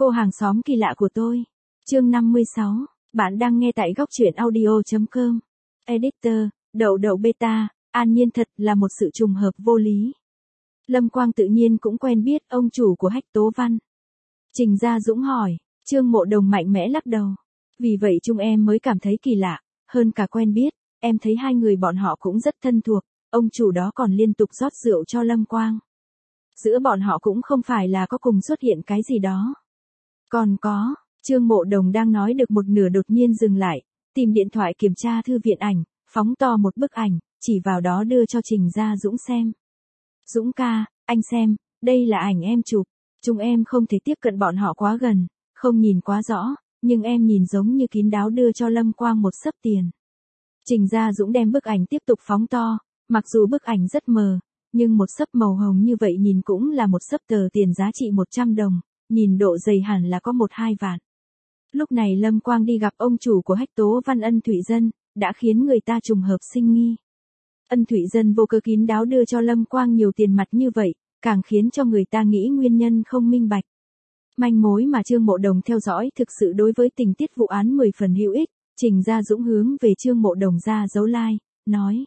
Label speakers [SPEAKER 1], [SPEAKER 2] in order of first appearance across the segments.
[SPEAKER 1] Cô hàng xóm kỳ lạ của tôi. Chương 56. Bạn đang nghe tại góc truyện audio.com. Editor, đậu đậu beta, An Nhiên thật là một sự trùng hợp vô lý. Lâm Quang tự nhiên cũng quen biết ông chủ của Hách Tố Văn. Trình Gia Dũng hỏi, Trương Mộ Đồng mạnh mẽ lắc đầu. Vì vậy chúng em mới cảm thấy kỳ lạ, hơn cả quen biết, em thấy hai người bọn họ cũng rất thân thuộc, ông chủ đó còn liên tục rót rượu cho Lâm Quang. Giữa bọn họ cũng không phải là có cùng xuất hiện cái gì đó. Còn có, Trương Mộ Đồng đang nói được một nửa đột nhiên dừng lại, tìm điện thoại kiểm tra thư viện ảnh, phóng to một bức ảnh, chỉ vào đó đưa cho Trình Gia Dũng xem. Dũng ca, anh xem, đây là ảnh em chụp. Chúng em không thể tiếp cận bọn họ quá gần, không nhìn quá rõ, nhưng em nhìn giống như kín đáo đưa cho Lâm Quang một xấp tiền. Trình Gia Dũng đem bức ảnh tiếp tục phóng to, mặc dù bức ảnh rất mờ, nhưng một xấp màu hồng như vậy nhìn cũng là một xấp tờ tiền giá trị 100 đồng, nhìn độ dày hẳn là có 1-2 vạn. Lúc này Lâm Quang đi gặp ông chủ của Hách Tố Văn Ân Thụy Dân, đã khiến người ta trùng hợp sinh nghi. Ân Thụy Dân vô cớ kín đáo đưa cho Lâm Quang nhiều tiền mặt như vậy, càng khiến cho người ta nghĩ nguyên nhân không minh bạch. Manh mối mà Trương Mộ Đồng theo dõi thực sự đối với tình tiết vụ án 10 phần hữu ích, Trình Gia Dũng hướng về Trương Mộ Đồng ra dấu like, nói.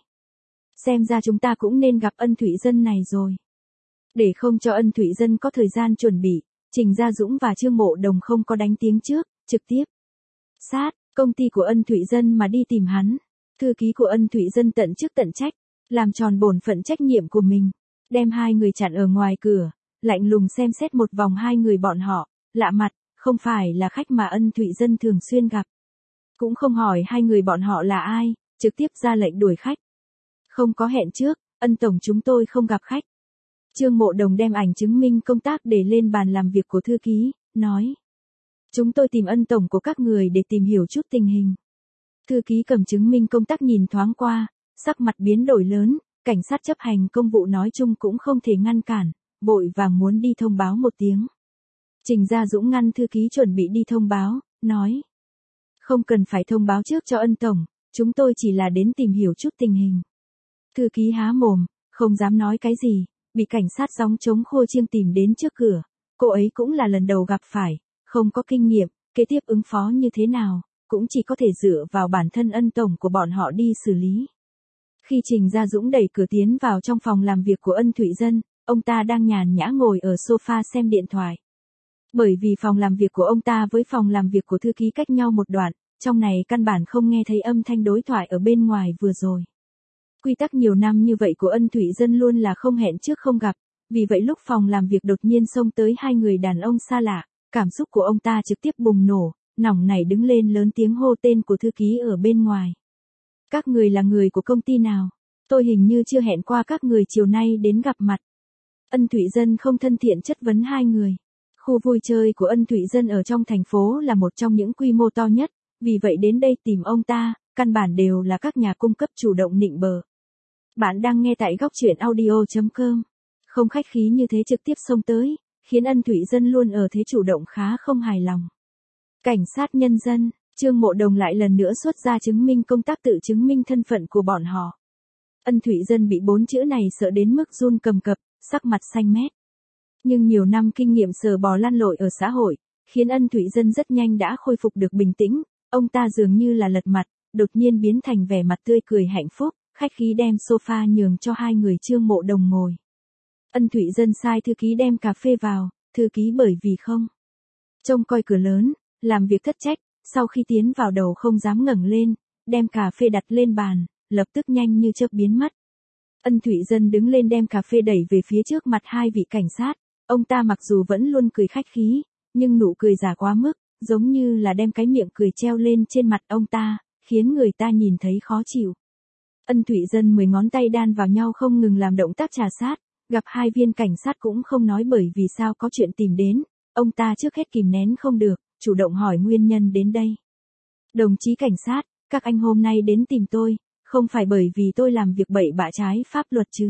[SPEAKER 1] Xem ra chúng ta cũng nên gặp Ân Thụy Dân này rồi. Để không cho Ân Thụy Dân có thời gian chuẩn bị, Trình Gia Dũng và Trương Mộ Đồng không có đánh tiếng trước, trực tiếp sát công ty của Ân Thụy Dân mà đi tìm hắn. Thư ký của Ân Thụy Dân tận chức tận trách, làm tròn bổn phận trách nhiệm của mình, đem hai người chặn ở ngoài cửa, lạnh lùng xem xét một vòng hai người bọn họ, lạ mặt, không phải là khách mà Ân Thụy Dân thường xuyên gặp. Cũng không hỏi hai người bọn họ là ai, trực tiếp ra lệnh đuổi khách. Không có hẹn trước, Ân tổng chúng tôi không gặp khách. Trương Mộ Đồng đem ảnh chứng minh công tác để lên bàn làm việc của thư ký, nói. Chúng tôi tìm Ân tổng của các người để tìm hiểu chút tình hình. Thư ký cầm chứng minh công tác nhìn thoáng qua, sắc mặt biến đổi lớn, cảnh sát chấp hành công vụ nói chung cũng không thể ngăn cản, vội vàng muốn đi thông báo một tiếng. Trình Gia Dũng ngăn thư ký chuẩn bị đi thông báo, nói. Không cần phải thông báo trước cho Ân tổng, chúng tôi chỉ là đến tìm hiểu chút tình hình. Thư ký há mồm, không dám nói cái gì, bị cảnh sát gióng trống khua chiêng tìm đến trước cửa. Cô ấy cũng là lần đầu gặp phải, không có kinh nghiệm, kế tiếp ứng phó như thế nào, cũng chỉ có thể dựa vào bản thân Ân tổng của bọn họ đi xử lý. Khi Trình Gia Dũng đẩy cửa tiến vào trong phòng làm việc của Ân Thụy Dân, ông ta đang nhàn nhã ngồi ở sofa xem điện thoại. Bởi vì phòng làm việc của ông ta với phòng làm việc của thư ký cách nhau một đoạn, trong này căn bản không nghe thấy âm thanh đối thoại ở bên ngoài vừa rồi. Quy tắc nhiều năm như vậy của Ân Thụy Dân luôn là không hẹn trước không gặp, vì vậy lúc phòng làm việc đột nhiên xông tới hai người đàn ông xa lạ, cảm xúc của ông ta trực tiếp bùng nổ, nòng nảy đứng lên lớn tiếng hô tên của thư ký ở bên ngoài. Các người là người của công ty nào? Tôi hình như chưa hẹn qua các người chiều nay đến gặp mặt. Ân Thụy Dân không thân thiện chất vấn hai người. Khu vui chơi của Ân Thụy Dân ở trong thành phố là một trong những quy mô to nhất, vì vậy đến đây tìm ông ta, căn bản đều là các nhà cung cấp chủ động nịnh bợ. Bạn đang nghe tại góc truyện audio.com. Không khách khí như thế trực tiếp xông tới, khiến Ân Thụy Dân luôn ở thế chủ động khá không hài lòng. Cảnh sát nhân dân, Trương Mộ Đồng lại lần nữa xuất ra chứng minh công tác tự chứng minh thân phận của bọn họ. Ân Thụy Dân bị 4 chữ này sợ đến mức run cầm cập, sắc mặt xanh mét. Nhưng nhiều năm kinh nghiệm sờ bò lăn lội ở xã hội, khiến Ân Thụy Dân rất nhanh đã khôi phục được bình tĩnh, ông ta dường như là lật mặt, đột nhiên biến thành vẻ mặt tươi cười hạnh phúc, khách khí đem sofa nhường cho hai người Trương Mộ Đồng ngồi. Ân Thụy Dân sai thư ký đem cà phê vào, thư ký bởi vì không trông coi cửa lớn, làm việc thất trách, sau khi tiến vào đầu không dám ngẩng lên, đem cà phê đặt lên bàn, lập tức nhanh như chớp biến mất. Ân Thụy Dân đứng lên đem cà phê đẩy về phía trước mặt hai vị cảnh sát, ông ta mặc dù vẫn luôn cười khách khí, nhưng nụ cười giả quá mức, giống như là đem cái miệng cười treo lên trên mặt ông ta, khiến người ta nhìn thấy khó chịu. Ân Thụy Dân 10 ngón tay đan vào nhau không ngừng làm động tác trà sát, gặp hai viên cảnh sát cũng không nói bởi vì sao có chuyện tìm đến, ông ta trước hết kìm nén không được, chủ động hỏi nguyên nhân đến đây. Đồng chí cảnh sát, các anh hôm nay đến tìm tôi, không phải bởi vì tôi làm việc bậy bạ trái pháp luật chứ.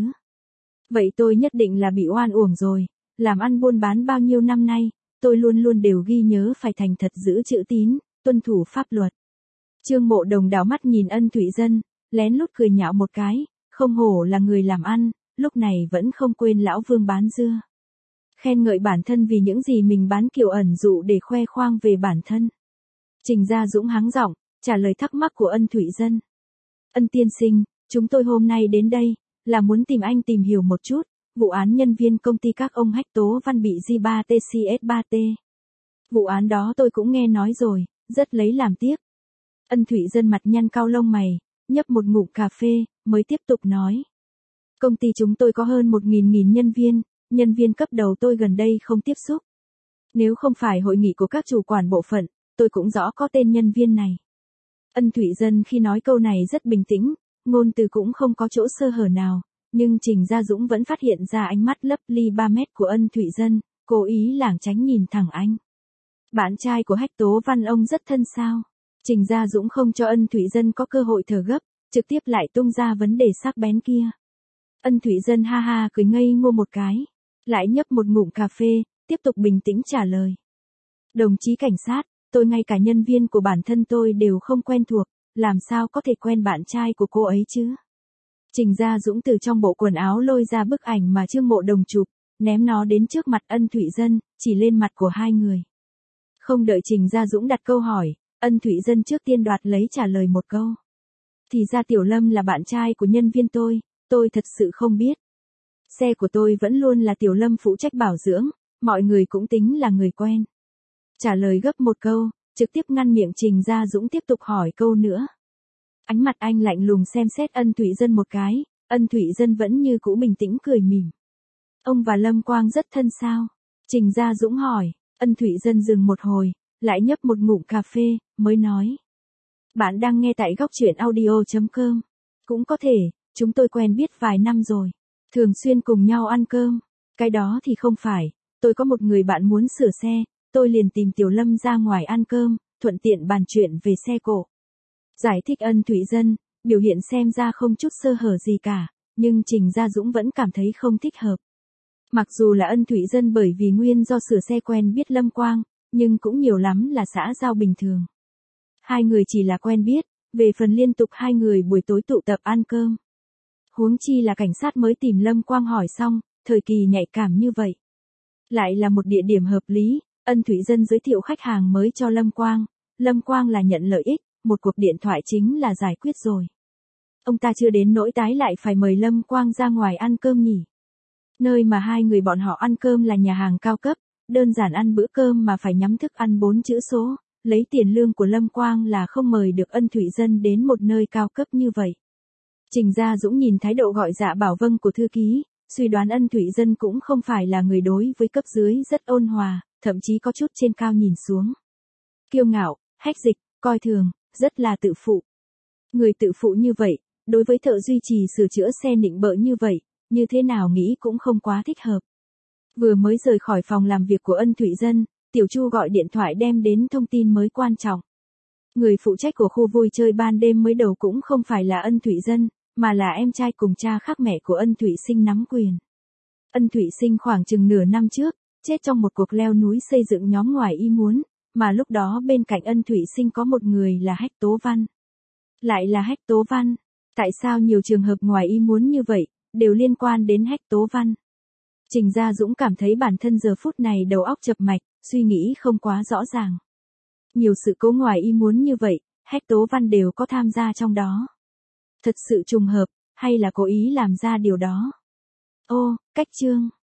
[SPEAKER 1] Vậy tôi nhất định là bị oan uổng rồi, làm ăn buôn bán bao nhiêu năm nay, tôi luôn luôn đều ghi nhớ phải thành thật giữ chữ tín, tuân thủ pháp luật. Trương Mộ Đồng đảo mắt nhìn Ân Thụy Dân, lén lút cười nhạo một cái, không hổ là người làm ăn, lúc này vẫn không quên lão Vương bán dưa. Khen ngợi bản thân vì những gì mình bán kiểu ẩn dụ để khoe khoang về bản thân. Trình Gia Dũng hắng giọng, trả lời thắc mắc của Ân Thụy Dân. Ân tiên sinh, chúng tôi hôm nay đến đây, là muốn tìm anh tìm hiểu một chút, vụ án nhân viên công ty các ông Hách Tố Văn bị J3TCS3T. Vụ án đó tôi cũng nghe nói rồi, rất lấy làm tiếc. Ân Thụy Dân mặt nhăn cau lông mày, nhấp một ngụm cà phê, mới tiếp tục nói. Công ty chúng tôi có hơn 1.000 nhân viên cấp đầu tôi gần đây không tiếp xúc. Nếu không phải hội nghị của các chủ quản bộ phận, tôi cũng rõ có tên nhân viên này. Ân Thụy Dân khi nói câu này rất bình tĩnh, ngôn từ cũng không có chỗ sơ hở nào, nhưng Trình Gia Dũng vẫn phát hiện ra ánh mắt lấp ly 3 mét của Ân Thụy Dân, cố ý lảng tránh nhìn thẳng anh. Bạn trai của Hách Tố Văn ông rất thân sao? Trình Gia Dũng không cho Ân Thụy Dân có cơ hội thở gấp, trực tiếp lại tung ra vấn đề sắc bén kia. Ân Thụy Dân ha ha cười ngây ngô một cái, lại nhấp một ngụm cà phê, tiếp tục bình tĩnh trả lời. Đồng chí cảnh sát, tôi ngay cả nhân viên của bản thân tôi đều không quen thuộc, làm sao có thể quen bạn trai của cô ấy chứ? Trình Gia Dũng từ trong bộ quần áo lôi ra bức ảnh mà Trương Mộ Đồng chụp, ném nó đến trước mặt Ân Thụy Dân, chỉ lên mặt của hai người. Không đợi Trình Gia Dũng đặt câu hỏi, Ân Thụy Dân trước tiên đoạt lấy trả lời một câu. Thì ra Tiểu Lâm là bạn trai của nhân viên tôi thật sự không biết. Xe của tôi vẫn luôn là Tiểu Lâm phụ trách bảo dưỡng, mọi người cũng tính là người quen. Trả lời gấp một câu, trực tiếp ngăn miệng Trình Gia Dũng tiếp tục hỏi câu nữa. Ánh mặt anh lạnh lùng xem xét Ân Thụy Dân một cái, Ân Thụy Dân vẫn như cũ bình tĩnh cười mỉm. Ông và Lâm Quang rất thân sao? Trình Gia Dũng hỏi, Ân Thụy Dân dừng một hồi, lại nhấp một ngụm cà phê, mới nói. Bạn đang nghe tại góc truyện audio.com. Cũng có thể, chúng tôi quen biết vài năm rồi. Thường xuyên cùng nhau ăn cơm. Cái đó thì không phải, tôi có một người bạn muốn sửa xe, tôi liền tìm Tiểu Lâm ra ngoài ăn cơm, thuận tiện bàn chuyện về xe cộ. Giải thích Ân Thụy Dân, biểu hiện xem ra không chút sơ hở gì cả, nhưng Trình Gia Dũng vẫn cảm thấy không thích hợp. Mặc dù là Ân Thụy Dân bởi vì nguyên do sửa xe quen biết Lâm Quang, nhưng cũng nhiều lắm là xã giao bình thường. Hai người chỉ là quen biết, về phần liên tục hai người buổi tối tụ tập ăn cơm. Huống chi là cảnh sát mới tìm Lâm Quang hỏi xong, thời kỳ nhạy cảm như vậy. Lại là một địa điểm hợp lý, Ân Thụy Dân giới thiệu khách hàng mới cho Lâm Quang là nhận lợi ích, một cuộc điện thoại chính là giải quyết rồi. Ông ta chưa đến nỗi tái lại phải mời Lâm Quang ra ngoài ăn cơm nhỉ. Nơi mà hai người bọn họ ăn cơm là nhà hàng cao cấp, đơn giản ăn bữa cơm mà phải nhắm thức ăn 4 chữ số, lấy tiền lương của Lâm Quang là không mời được Ân Thụy Dân đến một nơi cao cấp như vậy. Trình Gia Dũng nhìn thái độ gọi dạ bảo vâng của thư ký, suy đoán Ân Thụy Dân cũng không phải là người đối với cấp dưới rất ôn hòa, thậm chí có chút trên cao nhìn xuống. Kiêu ngạo, hách dịch, coi thường, rất là tự phụ. Người tự phụ như vậy, đối với thợ duy trì sửa chữa xe nịnh bợ như vậy, như thế nào nghĩ cũng không quá thích hợp. Vừa mới rời khỏi phòng làm việc của Ân Thụy Dân, Tiểu Chu gọi điện thoại đem đến thông tin mới quan trọng. Người phụ trách của khu vui chơi ban đêm mới đầu cũng không phải là Ân Thụy Dân, mà là em trai cùng cha khác mẹ của Ân Thụy Sinh nắm quyền. Ân Thụy Sinh khoảng chừng nửa năm trước, chết trong một cuộc leo núi xây dựng nhóm ngoài ý muốn, mà lúc đó bên cạnh Ân Thụy Sinh có một người là Hách Tố Văn. Lại là Hách Tố Văn, tại sao nhiều trường hợp ngoài ý muốn như vậy, đều liên quan đến Hách Tố Văn? Trình Gia Dũng cảm thấy bản thân giờ phút này đầu óc chập mạch, suy nghĩ không quá rõ ràng. Nhiều sự cố ngoài ý muốn như vậy, Hách Tố Văn đều có tham gia trong đó. Thật sự trùng hợp, hay là cố ý làm ra điều đó? Ô, cách chương.